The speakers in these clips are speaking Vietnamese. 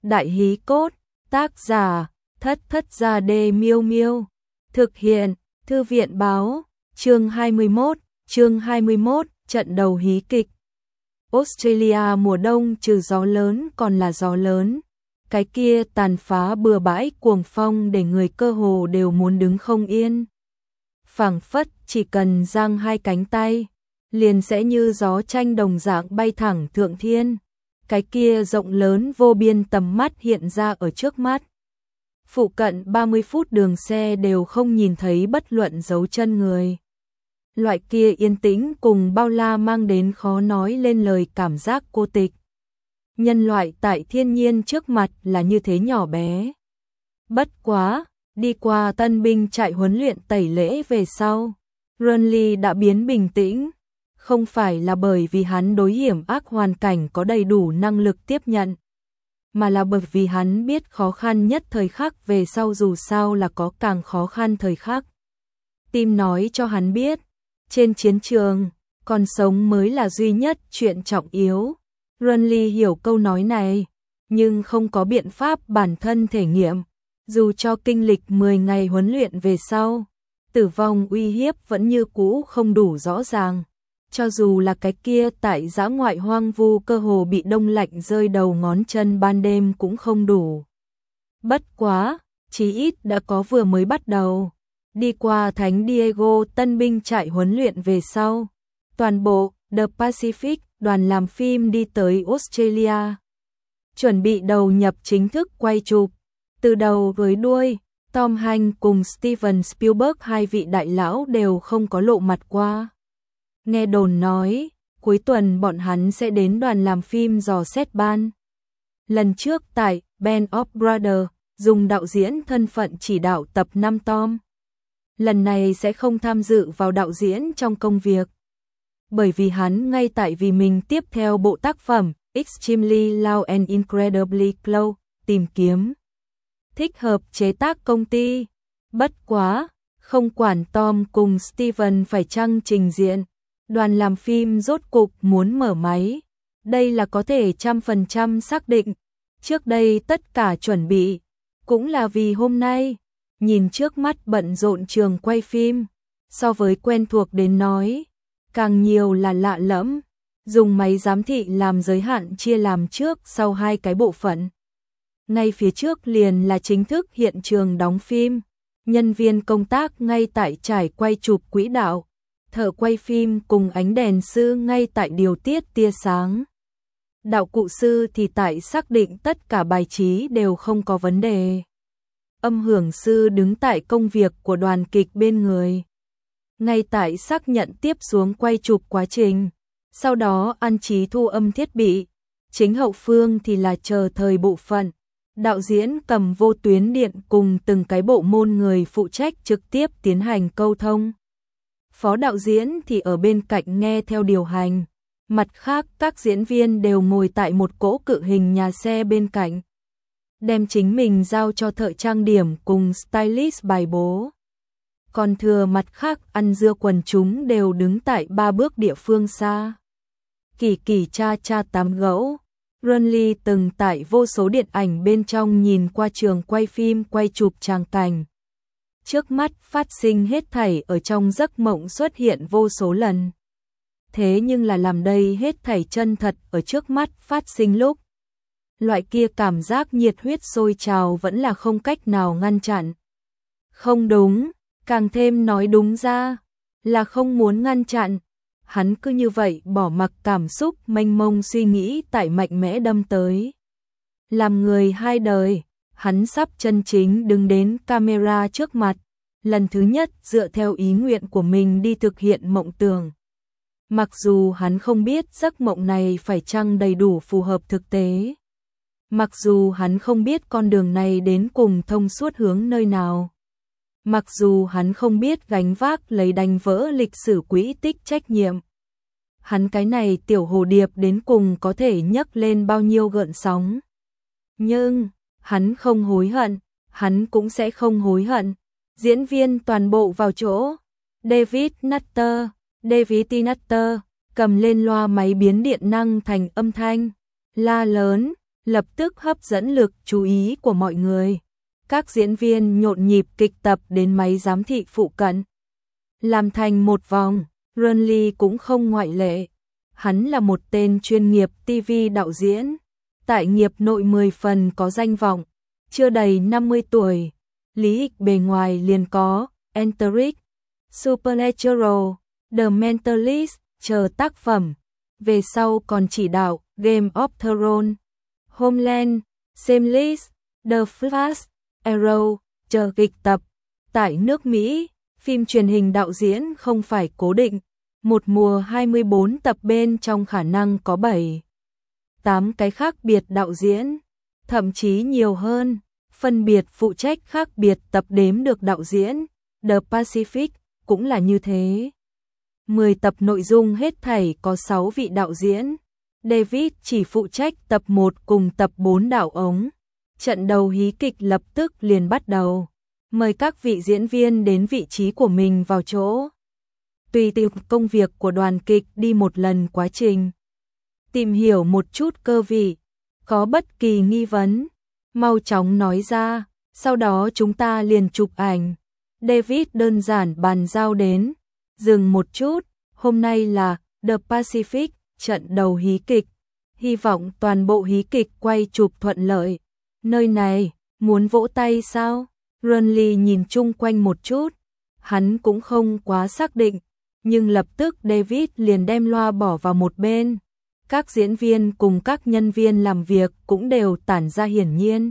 Đại hí cốt, tác giả, Thất Thất Gia Đê Miêu Miêu. Thực hiện, Thư viện báo, chương 21, trận đầu hí kịch. Australia mùa đông trừ gió lớn còn là gió lớn. Cái kia tàn phá bừa bãi cuồng phong để người cơ hồ đều muốn đứng không yên. Phảng phất chỉ cần giang hai cánh tay, liền sẽ như gió tranh đồng dạng bay thẳng thượng thiên. Cái kia rộng lớn vô biên tầm mắt hiện ra ở trước mắt. Phụ cận 30 phút đường xe đều không nhìn thấy bất luận dấu chân người. Loại kia yên tĩnh cùng bao la mang đến khó nói lên lời cảm giác cô tịch. Nhân loại tại thiên nhiên trước mặt là như thế nhỏ bé. Bất quá, đi qua tân binh trại huấn luyện tẩy lễ về sau, Renly đã biến bình tĩnh. Không phải là bởi vì hắn đối hiểm ác hoàn cảnh có đầy đủ năng lực tiếp nhận, mà là bởi vì hắn biết khó khăn nhất thời khắc về sau dù sao là có càng khó khăn thời khắc. Tim nói cho hắn biết, trên chiến trường, còn sống mới là duy nhất chuyện trọng yếu. Renly hiểu câu nói này, nhưng không có biện pháp bản thân thể nghiệm. Dù cho kinh lịch 10 ngày huấn luyện về sau, tử vong uy hiếp vẫn như cũ không đủ rõ ràng. Cho dù là cái kia tại dã ngoại hoang vu cơ hồ bị đông lạnh rơi đầu ngón chân ban đêm cũng không đủ. Bất quá, chí ít đã có vừa mới bắt đầu. Đi qua Thánh Diego tân binh trại huấn luyện về sau, toàn bộ The Pacific đoàn làm phim đi tới Australia. Chuẩn bị đầu nhập chính thức quay chụp. Từ đầu với đuôi, Tom Hanks cùng Steven Spielberg hai vị đại lão đều không có lộ mặt qua. Nghe đồn nói, cuối tuần bọn hắn sẽ đến đoàn làm phim dò xét ban. Lần trước tại Band of Brothers, dùng đạo diễn thân phận chỉ đạo tập 5 Tom. Lần này sẽ không tham dự vào đạo diễn trong công việc. Bởi vì hắn ngay tại vì mình tiếp theo bộ tác phẩm Extremely Loud and Incredibly Close tìm kiếm thích hợp chế tác công ty. Bất quá, không quản Tom cùng Steven phải chăng trình diện, đoàn làm phim rốt cục muốn mở máy. Đây là có thể 100% xác định. Trước đây tất cả chuẩn bị, cũng là vì hôm nay. Nhìn trước mắt bận rộn trường quay phim, so với quen thuộc đến nói, càng nhiều là lạ lẫm. Dùng máy giám thị làm giới hạn chia làm trước sau hai cái bộ phận. Ngay phía trước liền là chính thức hiện trường đóng phim. Nhân viên công tác ngay tại trải quay chụp quỹ đạo. Thợ quay phim cùng ánh đèn sư ngay tại điều tiết tia sáng. Đạo cụ sư thì tại xác định tất cả bài trí đều không có vấn đề. Âm hưởng sư đứng tại công việc của đoàn kịch bên người. Ngay tại xác nhận tiếp xuống quay chụp quá trình. Sau đó an trí thu âm thiết bị. Chính hậu phương thì là chờ thời bộ phận. Đạo diễn cầm vô tuyến điện cùng từng cái bộ môn người phụ trách trực tiếp tiến hành câu thông. Phó đạo diễn thì ở bên cạnh nghe theo điều hành. Mặt khác các diễn viên đều ngồi tại một cỗ cự hình nhà xe bên cạnh. Đem chính mình giao cho thợ trang điểm cùng stylist bài bố. Còn thừa mặt khác ăn dưa quần chúng đều đứng tại 3 bước địa phương xa. Kỳ kỳ cha cha tám gẫu. Renly từng tại vô số điện ảnh bên trong nhìn qua trường quay phim quay chụp tràng cảnh. Trước mắt phát sinh hết thảy ở trong giấc mộng xuất hiện vô số lần. Thế nhưng là làm đây hết thảy chân thật ở trước mắt phát sinh lúc. Loại kia cảm giác nhiệt huyết sôi trào vẫn là không cách nào ngăn chặn. Không đúng, càng thêm nói đúng ra, là không muốn ngăn chặn. Hắn cứ như vậy bỏ mặc cảm xúc mênh mông suy nghĩ tại mạnh mẽ đâm tới. Làm người hai đời, hắn sắp chân chính đứng đến camera trước mặt, lần thứ nhất dựa theo ý nguyện của mình đi thực hiện mộng tưởng. Mặc dù hắn không biết giấc mộng này phải chăng đầy đủ phù hợp thực tế. Mặc dù hắn không biết con đường này đến cùng thông suốt hướng nơi nào. Mặc dù hắn không biết gánh vác lấy đánh vỡ lịch sử quỹ tích trách nhiệm. Hắn cái này tiểu hồ điệp đến cùng có thể nhấc lên bao nhiêu gợn sóng. Nhưng, hắn không hối hận, hắn cũng sẽ không hối hận. Diễn viên toàn bộ vào chỗ. David Nutter cầm lên loa máy biến điện năng thành âm thanh. La lớn, lập tức hấp dẫn lực chú ý của mọi người. Các diễn viên nhộn nhịp kịch tập đến máy giám thị phụ cận. Làm thành một vòng, Renly cũng không ngoại lệ. Hắn là một tên chuyên nghiệp TV đạo diễn, tại nghiệp nội 10 phần có danh vọng, chưa đầy 50 tuổi. Lý lịch bề ngoài liền có Enteric, Supernatural, The Mentalist, chờ tác phẩm. Về sau còn chỉ đạo Game of Thrones, Homeland, Shameless, The Flash, Arrow, chờ kịch tập. Tại nước Mỹ, phim truyền hình đạo diễn không phải cố định, một mùa 24 tập bên trong khả năng có 7-8 cái khác biệt đạo diễn, thậm chí nhiều hơn, phân biệt phụ trách khác biệt tập đếm được đạo diễn. The Pacific cũng là như thế. 10 tập nội dung hết thảy có 6 vị đạo diễn. David chỉ phụ trách tập 1 cùng tập 4 đạo ống. Trận đầu hí kịch lập tức liền bắt đầu. Mời các vị diễn viên đến vị trí của mình vào chỗ. Tùy từng công việc của đoàn kịch đi một lần quá trình. Tìm hiểu một chút cơ vị. Có bất kỳ nghi vấn, mau chóng nói ra, sau đó chúng ta liền chụp ảnh. David đơn giản bàn giao đến. Dừng một chút, hôm nay là The Pacific, trận đầu hí kịch. Hy vọng toàn bộ hí kịch quay chụp thuận lợi. Nơi này, muốn vỗ tay sao? Renly nhìn chung quanh một chút. Hắn cũng không quá xác định, nhưng lập tức David liền đem loa bỏ vào một bên. Các diễn viên cùng các nhân viên làm việc cũng đều tản ra hiển nhiên.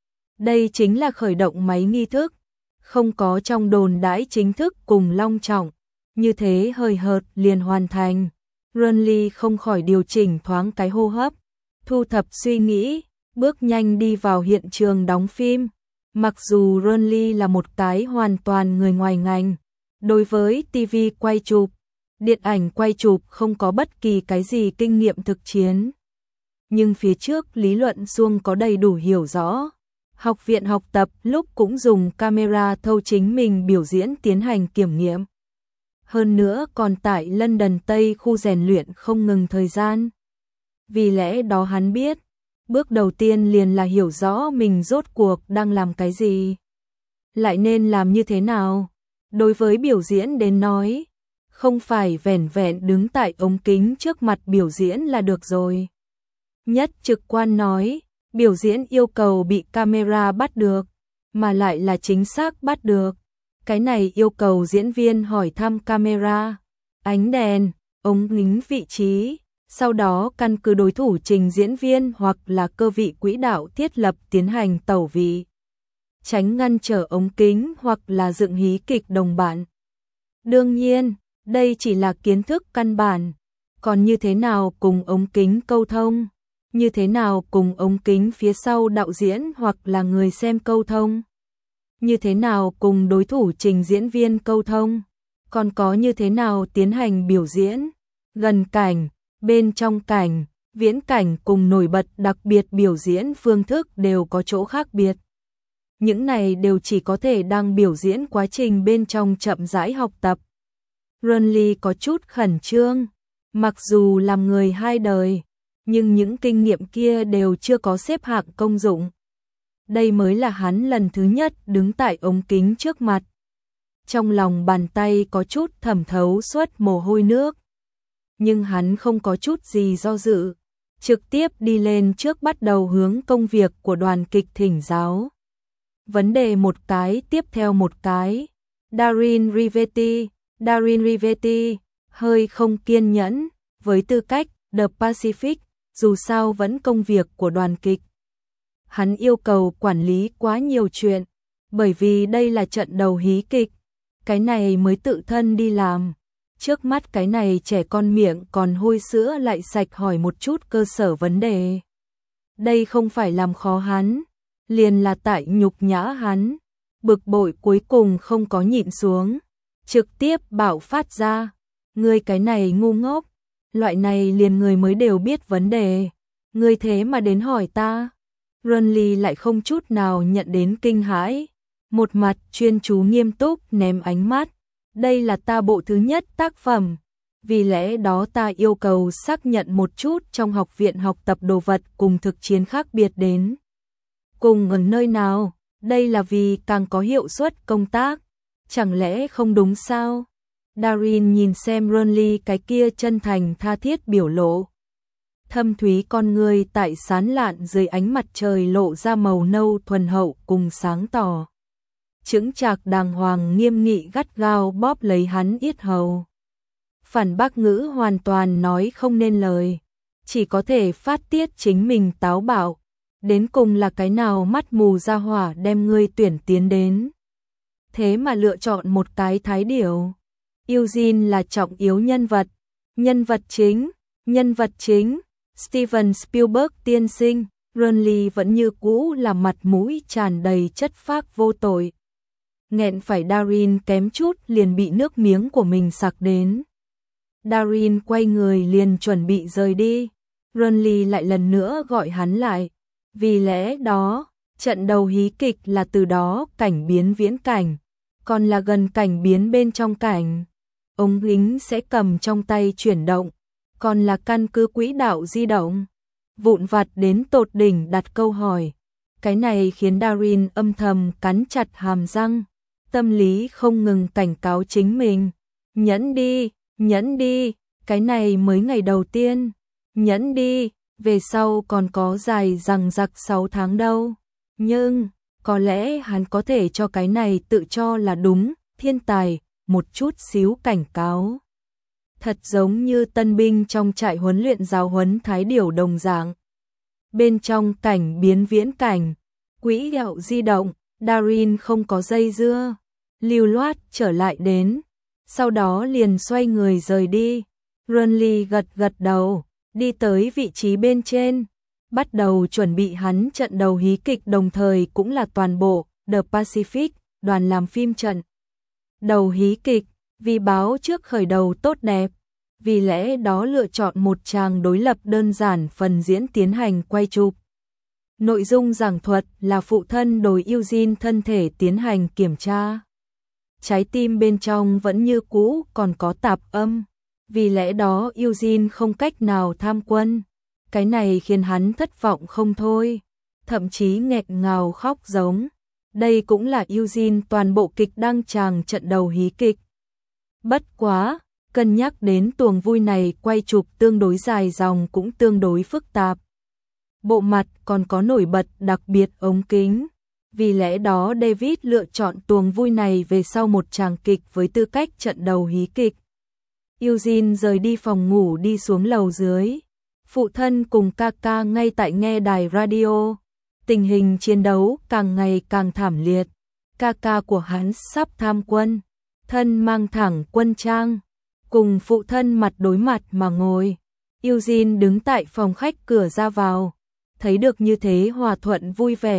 Đây chính là khởi động máy nghi thức, không có trong đồn đãi chính thức cùng long trọng. Như thế hời hợt liền hoàn thành. Renly không khỏi điều chỉnh thoáng cái hô hấp, thu thập suy nghĩ, bước nhanh đi vào hiện trường đóng phim. Mặc dù Renly là một cái hoàn toàn người ngoài ngành, đối với TV quay chụp, điện ảnh quay chụp không có bất kỳ cái gì kinh nghiệm thực chiến. Nhưng phía trước lý luận suông có đầy đủ hiểu rõ. Học viện học tập lúc cũng dùng camera thâu chính mình biểu diễn tiến hành kiểm nghiệm. Hơn nữa còn tại London Tây khu rèn luyện không ngừng thời gian. Vì lẽ đó hắn biết, bước đầu tiên liền là hiểu rõ mình rốt cuộc đang làm cái gì, lại nên làm như thế nào. Đối với biểu diễn đến nói, không phải vẻn vẹn đứng tại ống kính trước mặt biểu diễn là được rồi. Nhất trực quan nói, biểu diễn yêu cầu bị camera bắt được, mà lại là chính xác bắt được. Cái này yêu cầu diễn viên hỏi thăm camera, ánh đèn, ống kính vị trí, sau đó căn cứ đối thủ trình diễn viên hoặc là cơ vị quỹ đạo thiết lập tiến hành tẩu vị, tránh ngăn trở ống kính hoặc là dựng hí kịch đồng bạn. Đương nhiên, đây chỉ là kiến thức căn bản, còn như thế nào cùng ống kính câu thông, như thế nào cùng ống kính phía sau đạo diễn hoặc là người xem câu thông, như thế nào cùng đối thủ trình diễn viên câu thông, còn có như thế nào tiến hành biểu diễn, gần cảnh, bên trong cảnh, viễn cảnh cùng nổi bật đặc biệt biểu diễn phương thức đều có chỗ khác biệt. Những này đều chỉ có thể đang biểu diễn quá trình bên trong chậm rãi học tập. Renly có chút khẩn trương, mặc dù làm người hai đời, nhưng những kinh nghiệm kia đều chưa có xếp hạng công dụng. Đây mới là hắn lần thứ nhất đứng tại ống kính trước mặt. Trong lòng bàn tay có chút thẩm thấu suốt mồ hôi nước. Nhưng hắn không có chút gì do dự, trực tiếp đi lên trước bắt đầu hướng công việc của đoàn kịch thỉnh giáo. Vấn đề một cái tiếp theo một cái. Darin Rivetti hơi không kiên nhẫn, với tư cách The Pacific, dù sao vẫn công việc của đoàn kịch. Hắn yêu cầu quản lý quá nhiều chuyện, bởi vì đây là trận đầu hí kịch, cái này mới tự thân đi làm. Trước mắt cái này trẻ con miệng còn hôi sữa lại sạch hỏi một chút cơ sở vấn đề. Đây không phải làm khó hắn, liền là tại nhục nhã hắn. Bực bội cuối cùng không có nhịn xuống, trực tiếp bạo phát ra. Ngươi cái này ngu ngốc, loại này liền người mới đều biết vấn đề. Ngươi thế mà đến hỏi ta. Renly lại không chút nào nhận đến kinh hãi, một mặt chuyên chú nghiêm túc ném ánh mắt. Đây là ta bộ thứ nhất tác phẩm, Vì lẽ đó ta yêu cầu xác nhận một chút trong học viện học tập đồ vật cùng thực chiến khác biệt đến. Cùng ở nơi nào, đây là vì càng có hiệu suất công tác. Chẳng lẽ không đúng sao? Darin nhìn xem Renly cái kia chân thành tha thiết biểu lộ. Thâm thúy con người tại sán lạn dưới ánh mặt trời lộ ra màu nâu thuần hậu cùng sáng tỏ. Chững chạc đàng hoàng nghiêm nghị gắt gao bóp lấy hắn yết hầu. Phản bác ngữ hoàn toàn nói không nên lời, chỉ có thể phát tiết chính mình táo bạo. Đến cùng là cái nào mắt mù ra hỏa đem ngươi tuyển tiến đến. Thế mà lựa chọn một cái thái điểu. Eugene là trọng yếu nhân vật. Nhân vật chính. Steven Spielberg tiên sinh. Renly vẫn như cũ là mặt mũi tràn đầy chất phác vô tội. Nghẹn phải Darin kém chút liền bị nước miếng của mình sặc đến. Darin quay người liền chuẩn bị rời đi. Renly lại lần nữa gọi hắn lại. Vì lẽ đó, trận đầu hí kịch là từ đó cảnh biến viễn cảnh, còn là gần cảnh biến bên trong cảnh. Ống kính sẽ cầm trong tay chuyển động, còn là căn cứ quỹ đạo di động. Vụn vặt đến tột đỉnh đặt câu hỏi. Cái này khiến Darin âm thầm cắn chặt hàm răng, tâm lý không ngừng cảnh cáo chính mình. Nhẫn đi, cái này mới ngày đầu tiên. Nhẫn đi, về sau còn có dài dằng dặc 6 tháng đâu. Nhưng, có lẽ hắn có thể cho cái này tự cho là đúng, thiên tài, một chút xíu cảnh cáo. Thật giống như tân binh trong trại huấn luyện giáo huấn thái điểu đồng dạng. Bên trong cảnh biến viễn cảnh, quỹ đạo di động, Darin không có dây dưa, lưu loát trở lại đến, sau đó liền xoay người rời đi. Renly gật gật đầu, đi tới vị trí bên trên, bắt đầu chuẩn bị hắn trận đầu hí kịch, đồng thời cũng là toàn bộ The Pacific đoàn làm phim trận đầu hí kịch. Vì báo trước khởi đầu tốt đẹp, vì lẽ đó lựa chọn một tràng đối lập đơn giản phần diễn tiến hành quay chụp. Nội dung giảng thuật là phụ thân đối Eugene thân thể tiến hành kiểm tra. Trái tim bên trong vẫn như cũ còn có tạp âm, vì lẽ đó Eugene không cách nào tham quân. Cái này khiến hắn thất vọng không thôi, thậm chí nghẹn ngào khóc giống. Đây cũng là Eugene toàn bộ kịch đăng tràng trận đầu hí kịch. Bất quá, cân nhắc đến tuồng vui này quay chụp tương đối dài dòng cũng tương đối phức tạp. Bộ mặt còn có nổi bật đặc biệt ống kính. Vì lẽ đó David lựa chọn tuồng vui này về sau một tràng kịch với tư cách trận đầu hí kịch. Eugene rời đi phòng ngủ đi xuống lầu dưới. Phụ thân cùng Kaka ngay tại nghe đài radio. Tình hình chiến đấu càng ngày càng thảm liệt. Kaka của hắn sắp tham quân, thân mang thẳng quân trang, cùng phụ thân mặt đối mặt mà ngồi. Eugene đứng tại phòng khách cửa ra vào, thấy được như thế hòa thuận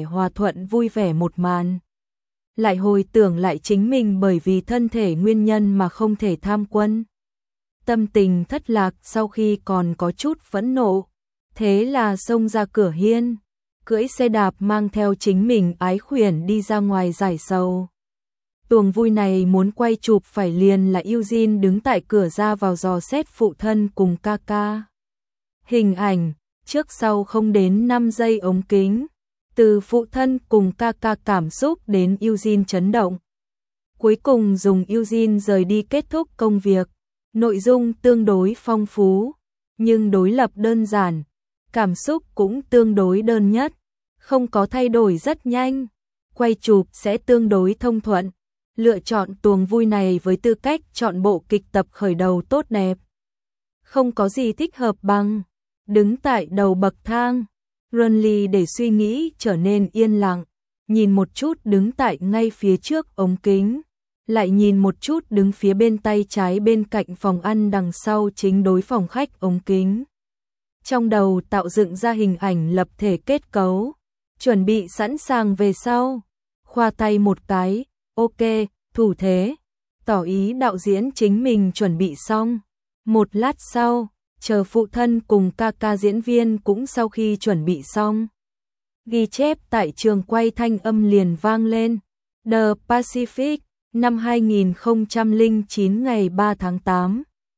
vui vẻ một màn. Lại hồi tưởng lại chính mình bởi vì thân thể nguyên nhân mà không thể tham quân. Tâm tình thất lạc sau khi còn có chút phẫn nộ, thế là xông ra cửa hiên, cưỡi xe đạp mang theo chính mình ái khuyển đi ra ngoài giải sầu. Tuồng vui này muốn quay chụp phải liền là Eugene đứng tại cửa ra vào dò xét phụ thân cùng Kaka. Hình ảnh, trước sau không đến 5 giây ống kính, từ phụ thân cùng Kaka cảm xúc đến Eugene chấn động. Cuối cùng dùng Eugene rời đi kết thúc công việc, nội dung tương đối phong phú, nhưng đối lập đơn giản, cảm xúc cũng tương đối đơn nhất, không có thay đổi rất nhanh, quay chụp sẽ tương đối thông thuận. Lựa chọn tuồng vui này với tư cách chọn bộ kịch tập khởi đầu tốt đẹp. Không có gì thích hợp bằng đứng tại đầu bậc thang. Renly để suy nghĩ trở nên yên lặng, nhìn một chút đứng tại ngay phía trước ống kính, lại nhìn một chút đứng phía bên tay trái bên cạnh phòng ăn đằng sau chính đối phòng khách ống kính. Trong đầu tạo dựng ra hình ảnh lập thể kết cấu, chuẩn bị sẵn sàng về sau, khoa tay một cái, ok, thủ thế, tỏ ý đạo diễn chính mình chuẩn bị xong. Một lát sau, chờ phụ thân cùng Kaka diễn viên cũng sau khi chuẩn bị xong, ghi chép tại trường quay thanh âm liền vang lên. The Pacific, năm 2009 ngày 3 tháng 8.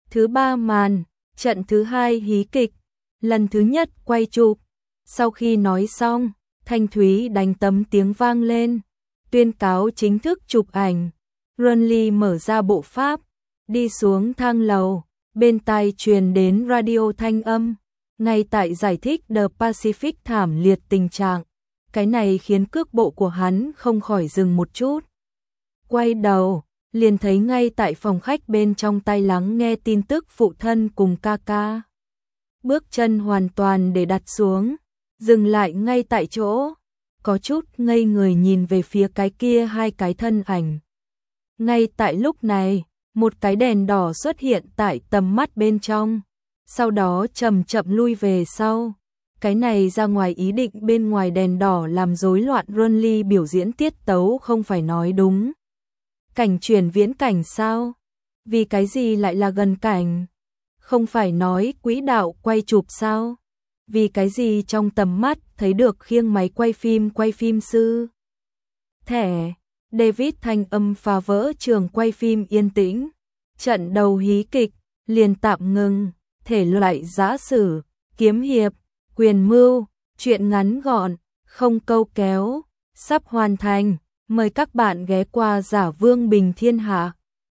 Thứ ba màn, trận thứ hai hí kịch, lần thứ nhất quay chụp. Sau khi nói xong, Thanh Thúy đánh tấm tiếng vang lên, tuyên cáo chính thức chụp ảnh. Runly mở ra bộ pháp, đi xuống thang lầu, bên tai truyền đến radio thanh âm, ngay tại giải thích The Pacific thảm liệt tình trạng. Cái này khiến cước bộ của hắn không khỏi dừng một chút. Quay đầu, liền thấy ngay tại phòng khách bên trong tai lắng nghe tin tức phụ thân cùng ca ca. Bước chân hoàn toàn để đặt xuống, dừng lại ngay tại chỗ, có chút ngây người nhìn về phía cái kia hai cái thân ảnh. Ngay tại lúc này, một cái đèn đỏ xuất hiện tại tầm mắt bên trong, sau đó chậm chậm lui về sau. Cái này ra ngoài ý định bên ngoài đèn đỏ làm rối loạn Runly biểu diễn tiết tấu không phải nói đúng. Cảnh chuyển viễn cảnh sao? Vì cái gì lại là gần cảnh? Không phải nói quỹ đạo quay chụp sao? Vì cái gì trong tầm mắt thấy được khiêng máy quay phim sư? Thẻ, David thanh âm phá vỡ trường quay phim yên tĩnh. Trận đầu hí kịch, liền tạm ngừng, thể loại giã sử, kiếm hiệp, quyền mưu, truyện ngắn gọn, không câu kéo, sắp hoàn thành. Mời các bạn ghé qua Giả Vương Bình Thiên Hạ.